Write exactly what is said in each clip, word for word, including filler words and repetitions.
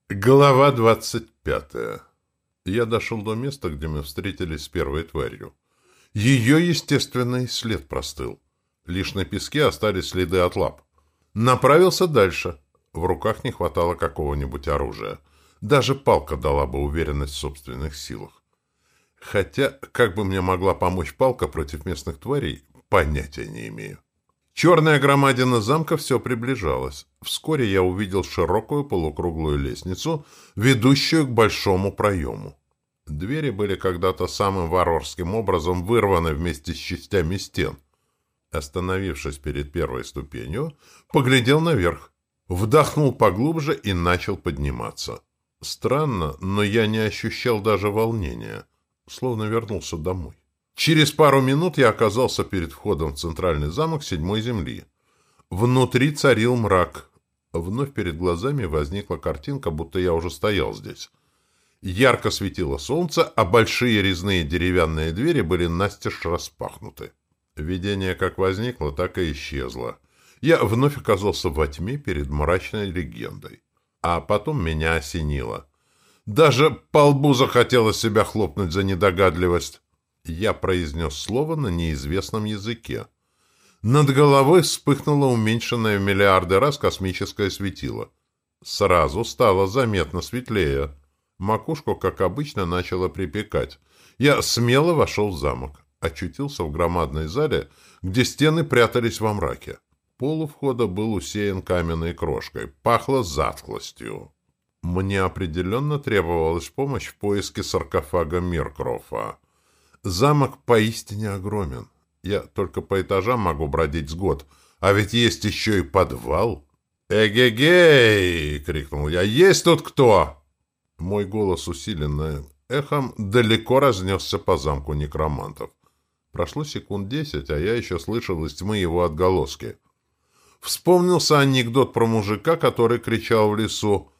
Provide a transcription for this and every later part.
Глава двадцать пятая. Я дошел до места, где мы встретились с первой тварью. Ее естественный след простыл. Лишь на песке остались следы от лап. Направился дальше. В руках не хватало какого-нибудь оружия. Даже палка дала бы уверенность в собственных силах. Хотя, как бы мне могла помочь палка против местных тварей, понятия не имею. Черная громадина замка все приближалась. Вскоре я увидел широкую полукруглую лестницу, ведущую к большому проему. Двери были когда-то самым варварским образом вырваны вместе с частями стен. Остановившись перед первой ступенью, поглядел наверх, вдохнул поглубже и начал подниматься. Странно, но я не ощущал даже волнения, словно вернулся домой. Через пару минут я оказался перед входом в центральный замок седьмой земли. Внутри царил мрак. Вновь перед глазами возникла картинка, будто я уже стоял здесь. Ярко светило солнце, а большие резные деревянные двери были настежь распахнуты. Видение как возникло, так и исчезло. Я вновь оказался во тьме перед мрачной легендой. А потом меня осенило. Даже по лбу захотелось себя хлопнуть за недогадливость. Я произнес слово на неизвестном языке. Над головой вспыхнуло уменьшенное в миллиарды раз космическое светило. Сразу стало заметно светлее. Макушку, как обычно, начало припекать. Я смело вошел в замок. Очутился в громадной зале, где стены прятались во мраке. Пол у входа был усеян каменной крошкой. Пахло затхлостью. Мне определенно требовалась помощь в поиске саркофага Миркрофа. Замок поистине огромен. Я только по этажам могу бродить с год. А ведь есть еще и подвал. «Эгегей!» — крикнул я. «Есть тут кто?» Мой голос, усиленный эхом, далеко разнесся по замку некромантов. Прошло секунд десять, а я еще слышал из тьмы его отголоски. Вспомнился анекдот про мужика, который кричал в лесу.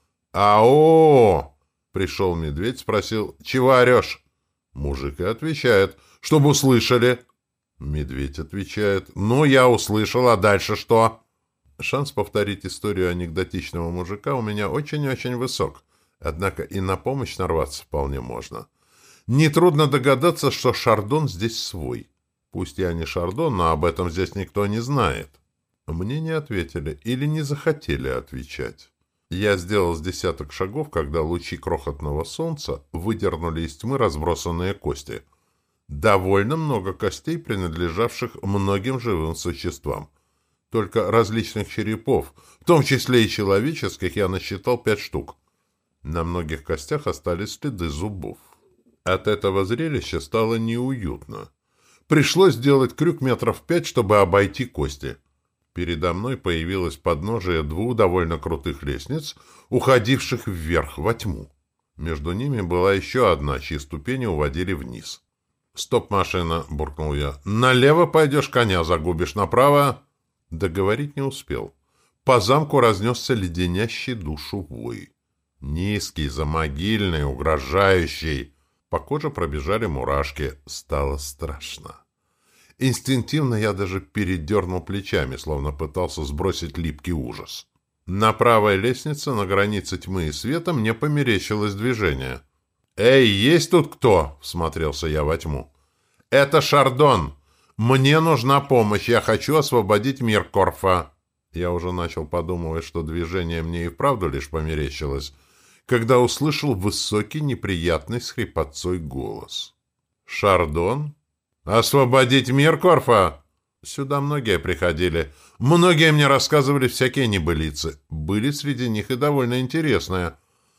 «Ау!» — пришел медведь, спросил: «Чего орешь?» Мужик и отвечает: «Чтобы услышали». Медведь отвечает: «Ну, я услышал, а дальше что?» Шанс повторить историю анекдотичного мужика у меня очень-очень высок. Однако и на помощь нарваться вполне можно. Нетрудно догадаться, что Шардон здесь свой. Пусть я не Шардон, но об этом здесь никто не знает. Мне не ответили или не захотели отвечать. Я сделал с десяток шагов, когда лучи крохотного солнца выдернули из тьмы разбросанные кости. Довольно много костей, принадлежавших многим живым существам. Только различных черепов, в том числе и человеческих, я насчитал пять штук. На многих костях остались следы зубов. От этого зрелища стало неуютно. Пришлось сделать крюк метров пять, чтобы обойти кости. Передо мной появилось подножие двух довольно крутых лестниц, уходивших вверх, во тьму. Между ними была еще одна, чьи ступени уводили вниз. «Стоп, машина!» — буркнул я. «Налево пойдешь, коня загубишь, направо...» Договорить не успел. По замку разнесся леденящий душу вой. Низкий, замогильный, угрожающий. По коже пробежали мурашки. Стало страшно. Инстинктивно я даже передернул плечами, словно пытался сбросить липкий ужас. На правой лестнице, на границе тьмы и света, мне померещилось движение. «Эй, есть тут кто?» — всмотрелся я во тьму. «Это Шардон. Мне нужна помощь. Я хочу освободить Миркорфа». Я уже начал подумывать, что движение мне и вправду лишь померещилось, когда услышал высокий, неприятный с хрипотцой голос. «Шардон? Освободить Миркорфа?» Сюда многие приходили. Многие мне рассказывали всякие небылицы. Были среди них и довольно интересные.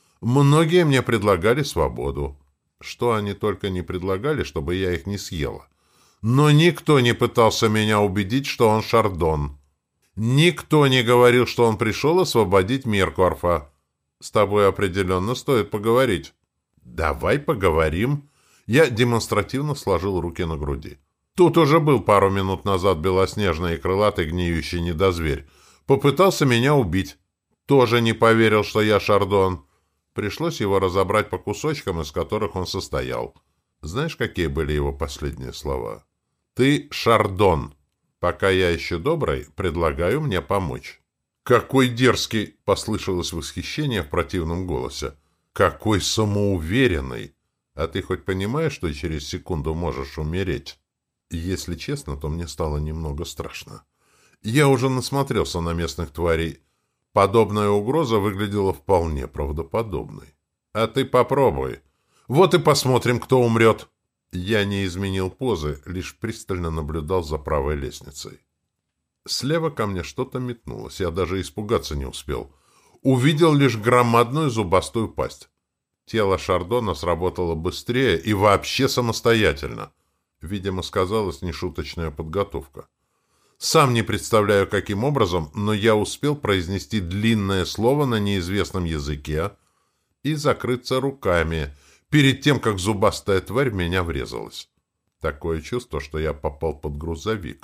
Многие мне предлагали свободу. Что они только не предлагали, чтобы я их не съела. Но никто не пытался меня убедить, что он Шардон. Никто не говорил, что он пришел освободить Миркорфа. С тобой определенно стоит поговорить. Давай поговорим. Я демонстративно сложил руки на груди. Тут уже был пару минут назад белоснежный и крылатый гниющий недозверь. Попытался меня убить. Тоже не поверил, что я Шардон. Пришлось его разобрать по кусочкам, из которых он состоял. Знаешь, какие были его последние слова? «Ты Шардон. Пока я еще добрый, предлагаю мне помочь». «Какой дерзкий!» — послышалось восхищение в противном голосе. «Какой самоуверенный! А ты хоть понимаешь, что через секунду можешь умереть?» Если честно, то мне стало немного страшно. Я уже насмотрелся на местных тварей. Подобная угроза выглядела вполне правдоподобной. «А ты попробуй. Вот и посмотрим, кто умрет». Я не изменил позы, лишь пристально наблюдал за правой лестницей. Слева ко мне что-то метнулось, я даже испугаться не успел. Увидел лишь громадную зубастую пасть. Тело Шардона сработало быстрее и вообще самостоятельно. Видимо, сказалась нешуточная подготовка. Сам не представляю, каким образом, но я успел произнести длинное слово на неизвестном языке и закрыться руками, перед тем, как зубастая тварь в меня врезалась. Такое чувство, что я попал под грузовик.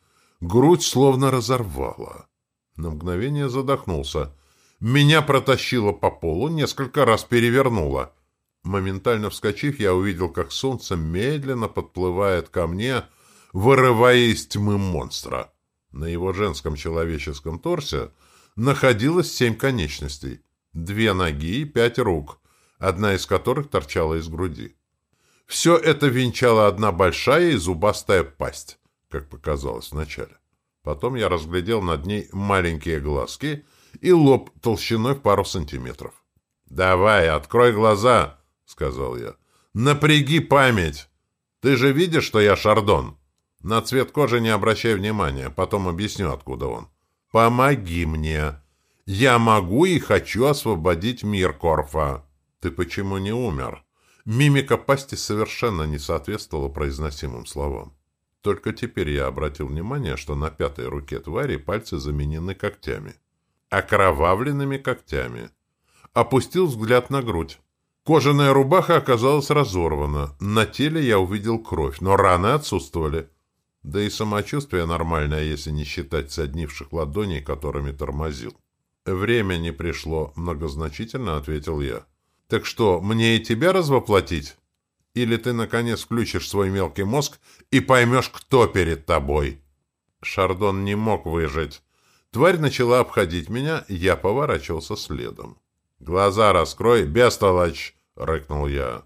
Грудь словно разорвала. На мгновение задохнулся. Меня протащило по полу, несколько раз перевернуло. Моментально вскочив, я увидел, как солнце медленно подплывает ко мне, вырывая из тьмы монстра. На его женском человеческом торсе находилось семь конечностей, две ноги и пять рук, одна из которых торчала из груди. Все это венчала одна большая и зубастая пасть, как показалось вначале. Потом я разглядел над ней маленькие глазки и лоб толщиной в пару сантиметров. «Давай, открой глаза!» — сказал я. «Напряги память! Ты же видишь, что я Шардон? На цвет кожи не обращай внимания, потом объясню, откуда он. Помоги мне! Я могу и хочу освободить мир Корфа!» «Ты почему не умер?» Мимика пасти совершенно не соответствовала произносимым словам. Только теперь я обратил внимание, что на пятой руке твари пальцы заменены когтями. Окровавленными когтями. Опустил взгляд на грудь. Кожаная рубаха оказалась разорвана. На теле я увидел кровь, но раны отсутствовали. Да и самочувствие нормальное, если не считать соднивших ладоней, которыми тормозил. «Время не пришло», — многозначительно ответил я. «Так что, мне и тебя развоплотить? Или ты, наконец, включишь свой мелкий мозг и поймешь, кто перед тобой?» Шардон не мог выжить. Тварь начала обходить меня, я поворачивался следом. «Глаза раскрой, бестолочь!» — рыкнул я.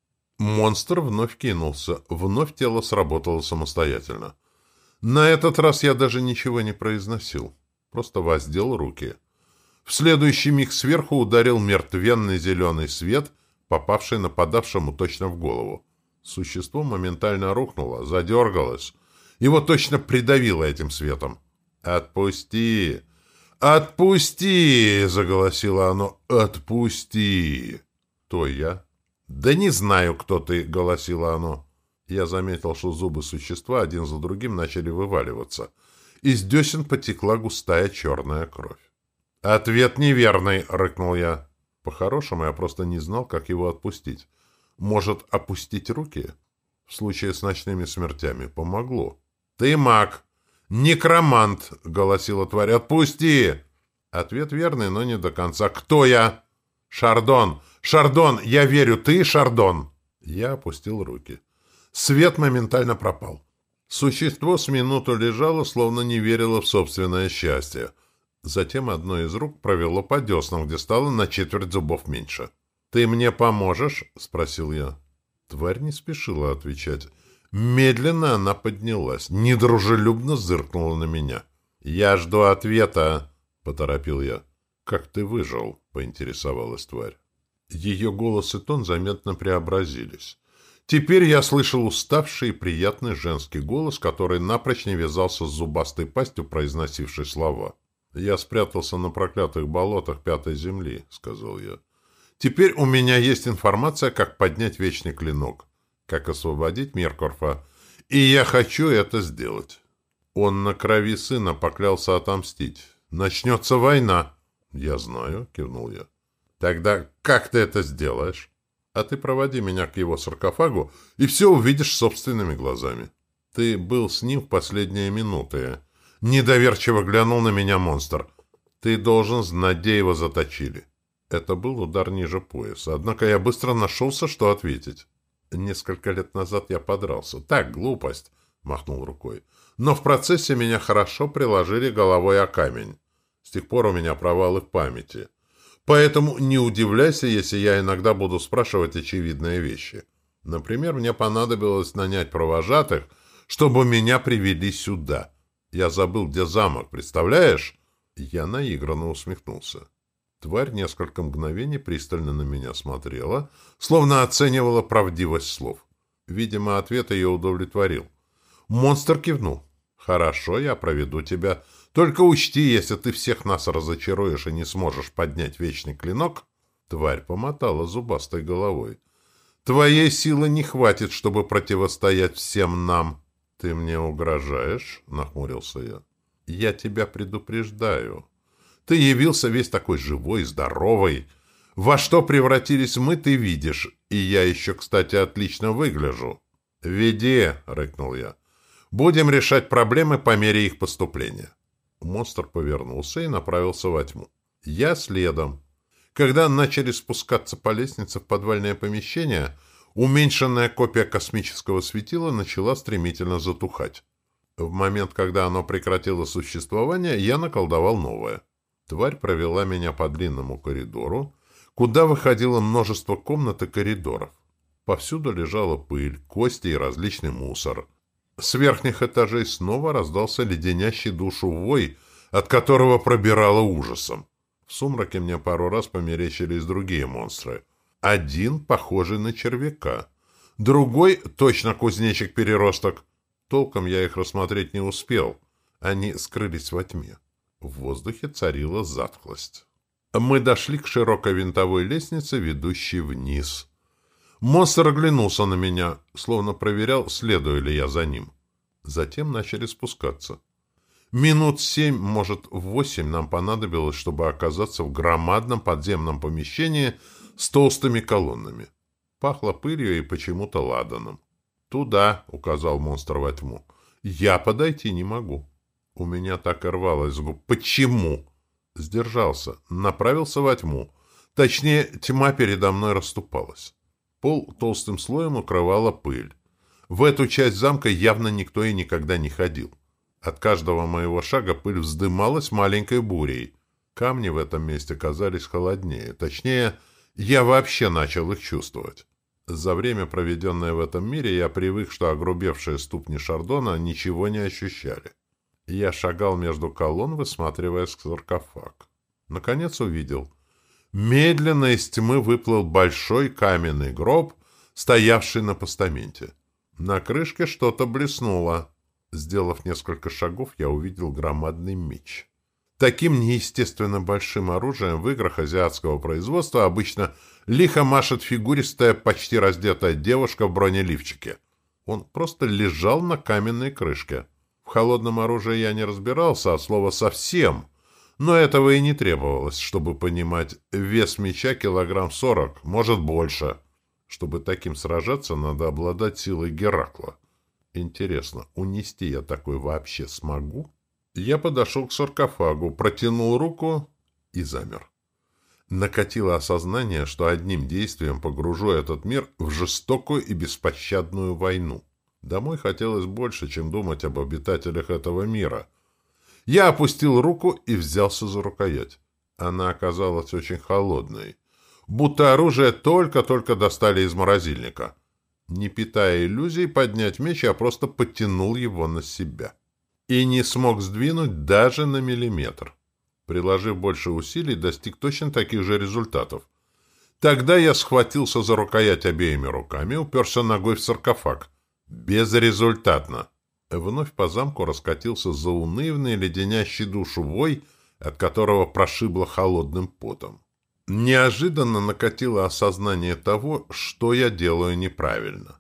Монстр вновь кинулся, вновь тело сработало самостоятельно. На этот раз я даже ничего не произносил, просто воздел руки. В следующий миг сверху ударил мертвенный зеленый свет, попавший нападавшему точно в голову. Существо моментально рухнуло, задергалось. Его точно придавило этим светом. «Отпусти! Отпусти!» — заголосило оно. «Отпусти!» «Кто я?» «Да не знаю, кто ты!» — голосило оно. Я заметил, что зубы существа один за другим начали вываливаться. Из десен потекла густая черная кровь. «Ответ неверный!» — рыкнул я. По-хорошему, я просто не знал, как его отпустить. Может, опустить руки? В случае с ночными смертями помогло. «Ты маг! Некромант!» — голосила тварь. «Отпусти!» Ответ верный, но не до конца. «Кто я?» «Шардон! Шардон! Я верю, ты Шардон!» Я опустил руки. Свет моментально пропал. Существо с минуту лежало, словно не верило в собственное счастье. Затем одно из рук провело по деснам, где стало на четверть зубов меньше. «Ты мне поможешь?» — спросил я. Тварь не спешила отвечать. Медленно она поднялась, недружелюбно зыркнула на меня. «Я жду ответа», — поторопил я. «Как ты выжил?» — поинтересовалась тварь. Ее голос и тон заметно преобразились. Теперь я слышал уставший и приятный женский голос, который напрочь не вязался с зубастой пастью, произносившей слова. «Я спрятался на проклятых болотах Пятой Земли», — сказал я. «Теперь у меня есть информация, как поднять Вечный Клинок, как освободить мир Корфа, и я хочу это сделать». Он на крови сына поклялся отомстить. «Начнется война». «Я знаю», — кивнул я. «Тогда как ты это сделаешь? А ты проводи меня к его саркофагу, и все увидишь собственными глазами». «Ты был с ним в последние минуты». Недоверчиво глянул на меня монстр. «Ты должен знать, где его заточили». Это был удар ниже пояса, однако я быстро нашелся, что ответить. «Несколько лет назад я подрался. Так, глупость», — махнул рукой. «Но в процессе меня хорошо приложили головой о камень. С тех пор у меня провалы в памяти. Поэтому не удивляйся, если я иногда буду спрашивать очевидные вещи. Например, мне понадобилось нанять провожатых, чтобы меня привели сюда. Я забыл, где замок, представляешь? Я наигранно усмехнулся. Тварь несколько мгновений пристально на меня смотрела, словно оценивала правдивость слов. Видимо, ответ ее удовлетворил. Монстр кивнул. «Хорошо, я проведу тебя. Только учти, если ты всех нас разочаруешь и не сможешь поднять вечный клинок...» Тварь помотала зубастой головой. «Твоей силы не хватит, чтобы противостоять всем нам». «Ты мне угрожаешь?» — нахмурился я. «Я тебя предупреждаю. Ты явился весь такой живой, здоровый. Во что превратились мы, ты видишь. И я еще, кстати, отлично выгляжу». «Веди!» — рыкнул я. «Будем решать проблемы по мере их поступления». Монстр повернулся и направился во тьму. Я следом. Когда начали спускаться по лестнице в подвальное помещение, уменьшенная копия космического светила начала стремительно затухать. В момент, когда оно прекратило существование, я наколдовал новое. Тварь провела меня по длинному коридору, куда выходило множество комнат и коридоров. Повсюду лежала пыль, кости и различный мусор. С верхних этажей снова раздался леденящий душу вой, от которого пробирало ужасом. В сумраке мне пару раз померещились другие монстры. Один похожий на червяка, другой точно кузнечик-переросток. Толком я их рассмотреть не успел. Они скрылись во тьме. В воздухе царила затхлость. Мы дошли к широкой винтовой лестнице, ведущей вниз. Монстр оглянулся на меня, словно проверял, следую ли я за ним. Затем начали спускаться. Минут семь, может, восемь нам понадобилось, чтобы оказаться в громадном подземном помещении с толстыми колоннами. Пахло пылью и почему-то ладаном. «Туда», — указал монстр во тьму. «Я подойти не могу». У меня так и рвалось с губ. «Почему?» Сдержался, направился во тьму. Точнее, тьма передо мной расступалась. Пол толстым слоем укрывала пыль. В эту часть замка явно никто и никогда не ходил. От каждого моего шага пыль вздымалась маленькой бурей. Камни в этом месте казались холоднее. Точнее, я вообще начал их чувствовать. За время, проведенное в этом мире, я привык, что огрубевшие ступни Шардона ничего не ощущали. Я шагал между колонн, высматривая саркофаг. Наконец увидел. Медленно из тьмы выплыл большой каменный гроб, стоявший на постаменте. На крышке что-то блеснуло. Сделав несколько шагов, я увидел громадный меч. Таким неестественно большим оружием в играх азиатского производства обычно лихо машет фигуристая, почти раздетая девушка в бронеливчике. Он просто лежал на каменной крышке. В холодном оружии я не разбирался от слова «совсем», но этого и не требовалось, чтобы понимать, вес меча килограмм сорок, может больше. Чтобы таким сражаться, надо обладать силой Геракла. Интересно, унести я такой вообще смогу? Я подошел к саркофагу, протянул руку и замер. Накатило осознание, что одним действием погружу этот мир в жестокую и беспощадную войну. Домой хотелось больше, чем думать об обитателях этого мира. Я опустил руку и взялся за рукоять. Она оказалась очень холодной, будто оружие только-только достали из морозильника. Не питая иллюзий поднять меч, я просто подтянул его на себя. И не смог сдвинуть даже на миллиметр. Приложив больше усилий, достиг точно таких же результатов. Тогда я схватился за рукоять обеими руками, уперся ногой в саркофаг. Безрезультатно. Вновь по замку раскатился заунывный, леденящий душу вой, от которого прошибло холодным потом. Неожиданно накатило осознание того, что я делаю неправильно.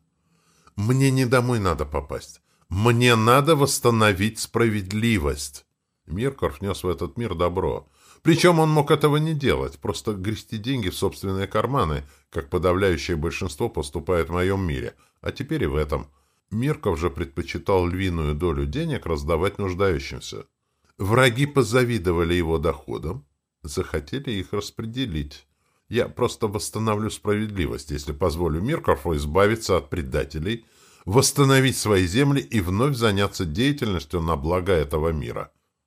Мне не домой надо попасть. Мне надо восстановить справедливость. Миркор внес в этот мир добро. Причем он мог этого не делать, просто грести деньги в собственные карманы, как подавляющее большинство поступает в моем мире, а теперь и в этом. Мирков же предпочитал львиную долю денег раздавать нуждающимся. Враги позавидовали его доходам, захотели их распределить. Я просто восстановлю справедливость, если позволю Миркорфу избавиться от предателей, восстановить свои земли и вновь заняться деятельностью на благо этого мира.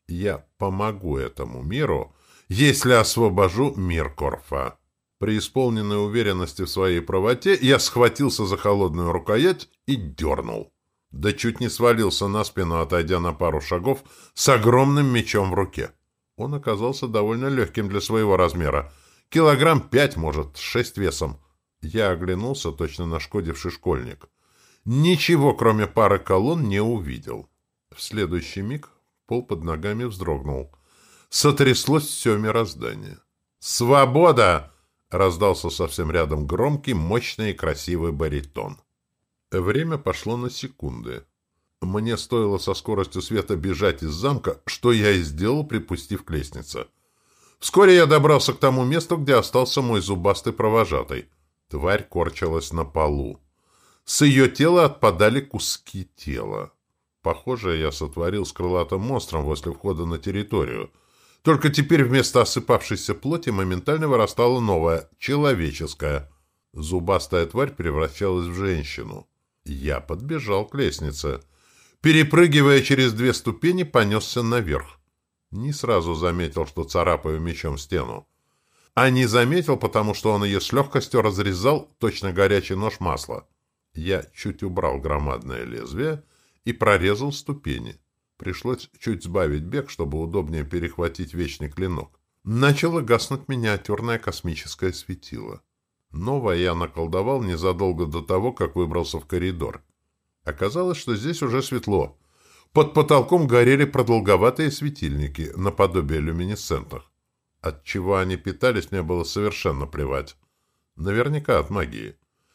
Я помогу этому миру, если освобожу мир Корфа. При исполненной уверенности в своей правоте я схватился за холодную рукоять и дернул. Да чуть не свалился на спину, отойдя на пару шагов с огромным мечом в руке. Он оказался довольно легким для своего размера. Килограмм пять, может, шесть весом. Я оглянулся, точно нашкодивший школьник. Ничего, кроме пары колонн, не увидел. В следующий миг пол под ногами вздрогнул. Сотряслось все мироздание. «Свобода!» — раздался совсем рядом громкий, мощный и красивый баритон. Время пошло на секунды. Мне стоило со скоростью света бежать из замка, что я и сделал, припустив к лестнице. Вскоре я добрался к тому месту, где остался мой зубастый провожатый. Тварь корчилась на полу. С ее тела отпадали куски тела. Похоже, я сотворил с крылатым монстром возле входа на территорию. Только теперь вместо осыпавшейся плоти моментально вырастала новая, человеческая. Зубастая тварь превращалась в женщину. Я подбежал к лестнице. Перепрыгивая через две ступени, понесся наверх. Не сразу заметил, что царапаю мечом стену. А не заметил, потому что он ее с легкостью разрезал, точно горячий нож масла. Я чуть убрал громадное лезвие и прорезал ступени. Пришлось чуть сбавить бег, чтобы удобнее перехватить вечный клинок. Начало гаснуть миниатюрное космическое светило. Новое я наколдовал незадолго до того, как выбрался в коридор. Оказалось, что здесь уже светло. Под потолком горели продолговатые светильники, наподобие люминесцентных. От чего они питались, мне было совершенно плевать. Наверняка от магии.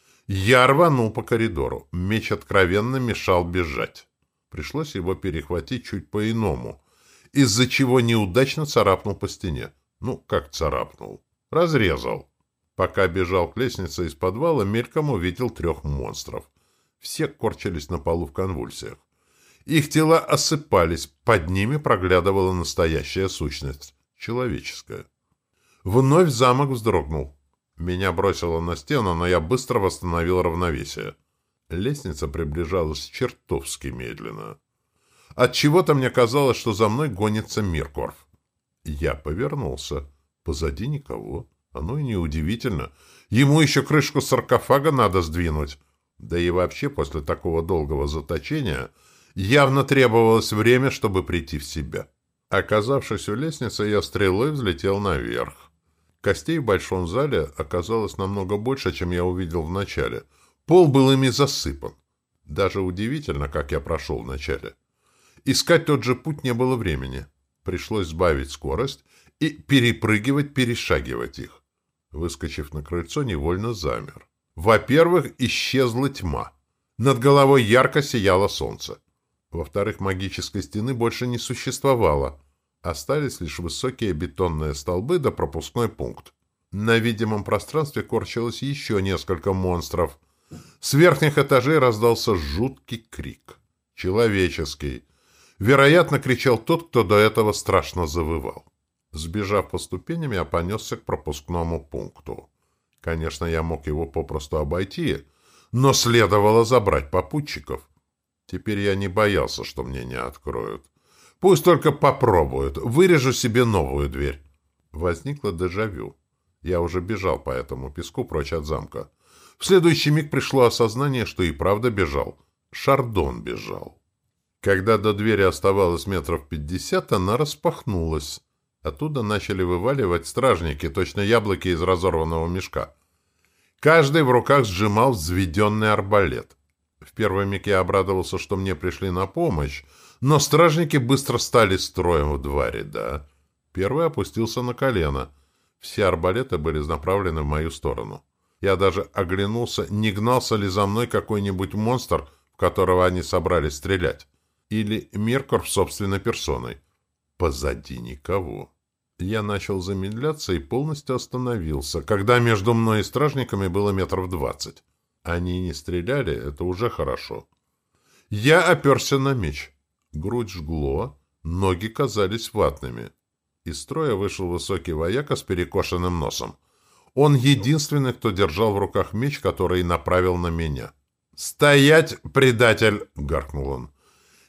Я рванул по коридору. Меч откровенно мешал бежать. Пришлось его перехватить чуть по-иному, из-за чего неудачно царапнул по стене. Ну, как царапнул? Разрезал. Пока бежал к лестнице из подвала, мельком увидел трех монстров. Все корчились на полу в конвульсиях. Их тела осыпались, под ними проглядывала настоящая сущность, человеческая. Вновь замок вздрогнул. Меня бросило на стену, но я быстро восстановил равновесие. Лестница приближалась чертовски медленно. Отчего-то мне казалось, что за мной гонится Миркорф. Я повернулся. Позади никого. Оно и неудивительно. Ему еще крышку саркофага надо сдвинуть. Да и вообще после такого долгого заточения явно требовалось время, чтобы прийти в себя. Оказавшись у лестницы, я стрелой взлетел наверх. Костей в большом зале оказалось намного больше, чем я увидел в начале. Пол был ими засыпан. Даже удивительно, как я прошел вначале. Искать тот же путь не было времени. Пришлось сбавить скорость и перепрыгивать, перешагивать их. Выскочив на крыльцо, невольно замер. Во-первых, исчезла тьма. Над головой ярко сияло солнце. Во-вторых, магической стены больше не существовало. Остались лишь высокие бетонные столбы да пропускной пункт. На видимом пространстве корчилось еще несколько монстров. С верхних этажей раздался жуткий крик. Человеческий. Вероятно, кричал тот, кто до этого страшно завывал. Сбежав по ступеням, я понесся к пропускному пункту. Конечно, я мог его попросту обойти, но следовало забрать попутчиков. Теперь я не боялся, что мне не откроют. Пусть только попробуют. Вырежу себе новую дверь. Возникло дежавю. Я уже бежал по этому песку прочь от замка. В следующий миг пришло осознание, что и правда бежал. Шардон бежал. Когда до двери оставалось метров пятьдесят, она распахнулась. Оттуда начали вываливать стражники, точно яблоки из разорванного мешка. Каждый в руках сжимал взведенный арбалет. В первый миг я обрадовался, что мне пришли на помощь, но стражники быстро стали строем в два ряда. Первый опустился на колено. Все арбалеты были направлены в мою сторону. Я даже оглянулся, не гнался ли за мной какой-нибудь монстр, в которого они собрались стрелять. Или Миркорф собственной персоной. Позади никого. Я начал замедляться и полностью остановился, когда между мной и стражниками было метров двадцать. Они не стреляли, это уже хорошо. Я оперся на меч. Грудь жгло, ноги казались ватными. Из строя вышел высокий вояка с перекошенным носом. Он единственный, кто держал в руках меч, который направил на меня. «Стоять, предатель!» — гаркнул он.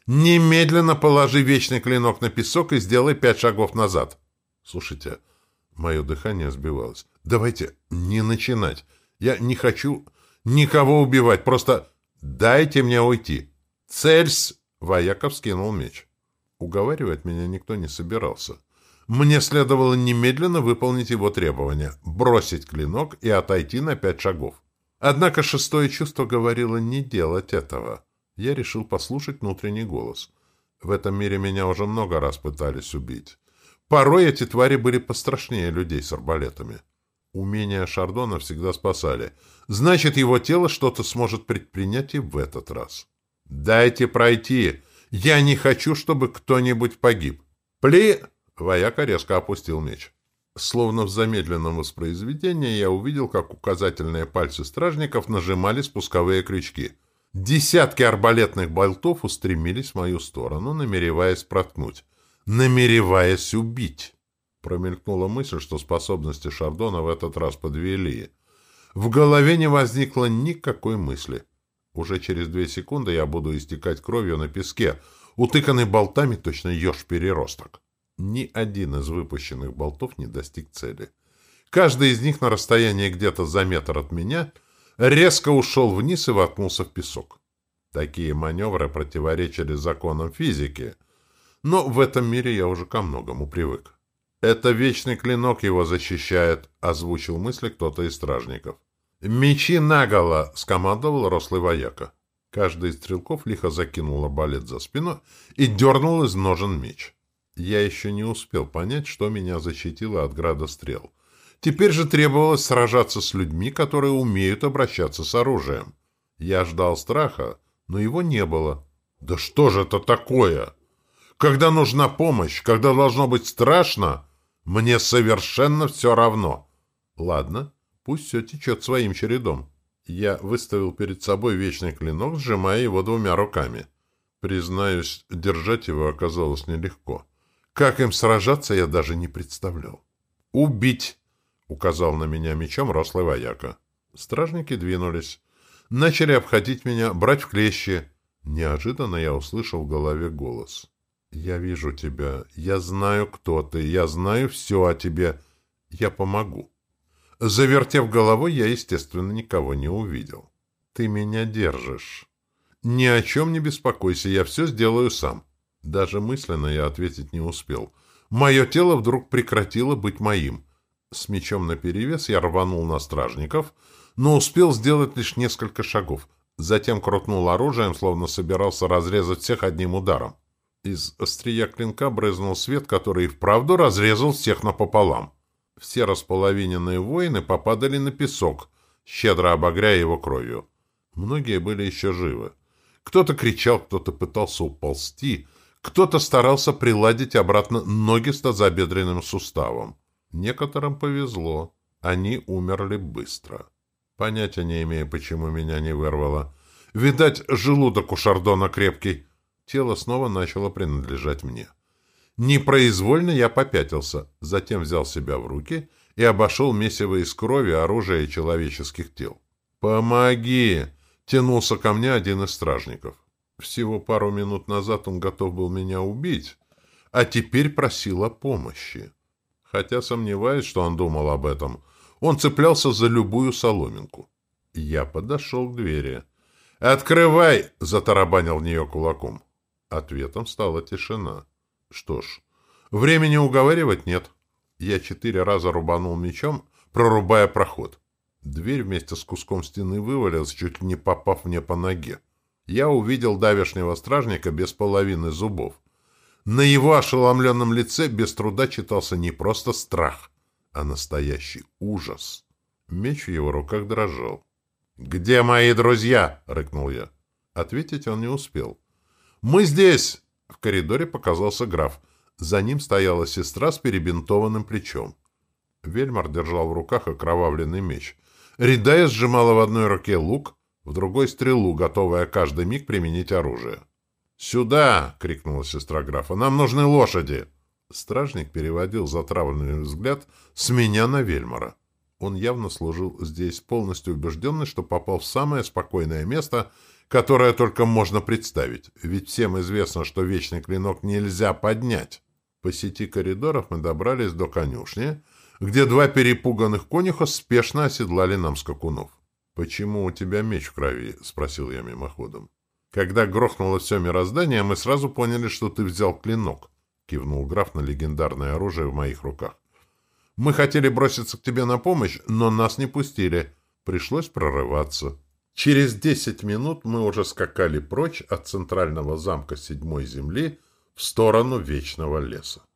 Немедленно положи вечный клинок на песок и сделай пять шагов назад. Слушайте, мое дыхание сбивалось. Давайте не начинать. Я не хочу никого убивать. Просто дайте мне уйти. Цельс! Вояков скинул меч. Уговаривать меня никто не собирался. Мне следовало немедленно выполнить его требования, бросить клинок и отойти на пять шагов. Однако шестое чувство говорило не делать этого. Я решил послушать внутренний голос. В этом мире меня уже много раз пытались убить. Порой эти твари были пострашнее людей с арбалетами. Умения Шардона всегда спасали. Значит, его тело что-то сможет предпринять и в этот раз. «Дайте пройти! Я не хочу, чтобы кто-нибудь погиб!» «Пли!» — вояка резко опустил меч. Словно в замедленном воспроизведении я увидел, как указательные пальцы стражников нажимали спусковые крючки. Десятки арбалетных болтов устремились в мою сторону, намереваясь проткнуть. Намереваясь убить. Промелькнула мысль, что способности Шардона в этот раз подвели. В голове не возникло никакой мысли. Уже через две секунды я буду истекать кровью на песке, утыканный болтами точно еж-переросток. Ни один из выпущенных болтов не достиг цели. Каждый из них на расстоянии где-то за метр от меня резко ушел вниз и воткнулся в песок. Такие маневры противоречили законам физики, но в этом мире я уже ко многому привык. «Это вечный клинок его защищает», — озвучил мысли кто-то из стражников. «Мечи наголо!» — скомандовал рослый вояка. Каждый из стрелков лихо закинул арбалет за спину и дернул из ножен меч. Я еще не успел понять, что меня защитило от града стрел. Теперь же требовалось сражаться с людьми, которые умеют обращаться с оружием. Я ждал страха, но его не было. «Да что же это такое? Когда нужна помощь, когда должно быть страшно, мне совершенно все равно. Ладно, пусть все течет своим чередом». Я выставил перед собой вечный клинок, сжимая его двумя руками. Признаюсь, держать его оказалось нелегко. Как им сражаться, я даже не представлял. «Убить!» — указал на меня мечом рослый вояка. Стражники двинулись. Начали обходить меня, брать в клещи. Неожиданно я услышал в голове голос. «Я вижу тебя. Я знаю, кто ты. Я знаю все о тебе. Я помогу». Завертев головой, я, естественно, никого не увидел. «Ты меня держишь. Ни о чем не беспокойся, я все сделаю сам». Даже мысленно я ответить не успел. Мое тело вдруг прекратило быть моим. С мечом наперевес я рванул на стражников, но успел сделать лишь несколько шагов. Затем крутнул оружием, словно собирался разрезать всех одним ударом. Из острия клинка брызнул свет, который и вправду разрезал всех напополам. Все располовиненные воины попадали на песок, щедро обогряя его кровью. Многие были еще живы. Кто-то кричал, кто-то пытался уползти, кто-то старался приладить обратно ноги с тазобедренным суставом. Некоторым повезло. Они умерли быстро. Понятия не имею, почему меня не вырвало. Видать, желудок у Шардона крепкий. Тело снова начало принадлежать мне. Непроизвольно я попятился, затем взял себя в руки и обошел месиво из крови, оружия и человеческих тел. «Помоги!» — тянулся ко мне один из стражников. Всего пару минут назад он готов был меня убить, а теперь просил о помощи. Хотя сомневаюсь, что он думал об этом. Он цеплялся за любую соломинку. Я подошел к двери. «Открывай!» — затарабанил в нее кулаком. Ответом стала тишина. Что ж, времени уговаривать нет. Я четыре раза рубанул мечом, прорубая проход. Дверь вместе с куском стены вывалилась, чуть ли не попав мне по ноге. Я увидел давешнего стражника без половины зубов. На его ошеломленном лице без труда читался не просто страх, а настоящий ужас. Меч в его руках дрожал. «Где мои друзья?» — рыкнул я. Ответить он не успел. «Мы здесь!» — в коридоре показался граф. За ним стояла сестра с перебинтованным плечом. Вельмар держал в руках окровавленный меч. Ридая сжимала в одной руке лук, в другой — стрелу, готовая каждый миг применить оружие. «Сюда!» — крикнула сестра графа. «Нам нужны лошади!» Стражник переводил затравленный взгляд с меня на Вельмара. Он явно служил здесь, полностью убежденный, что попал в самое спокойное место, которое только можно представить. Ведь всем известно, что вечный клинок нельзя поднять. По сети коридоров мы добрались до конюшни, где два перепуганных конюха спешно оседлали нам скакунов. «Почему у тебя меч в крови?» — спросил я мимоходом. «Когда грохнуло все мироздание, мы сразу поняли, что ты взял клинок», — кивнул граф на легендарное оружие в моих руках. «Мы хотели броситься к тебе на помощь, но нас не пустили. Пришлось прорываться». Через десять минут мы уже скакали прочь от центрального замка Седьмой Земли в сторону Вечного Леса.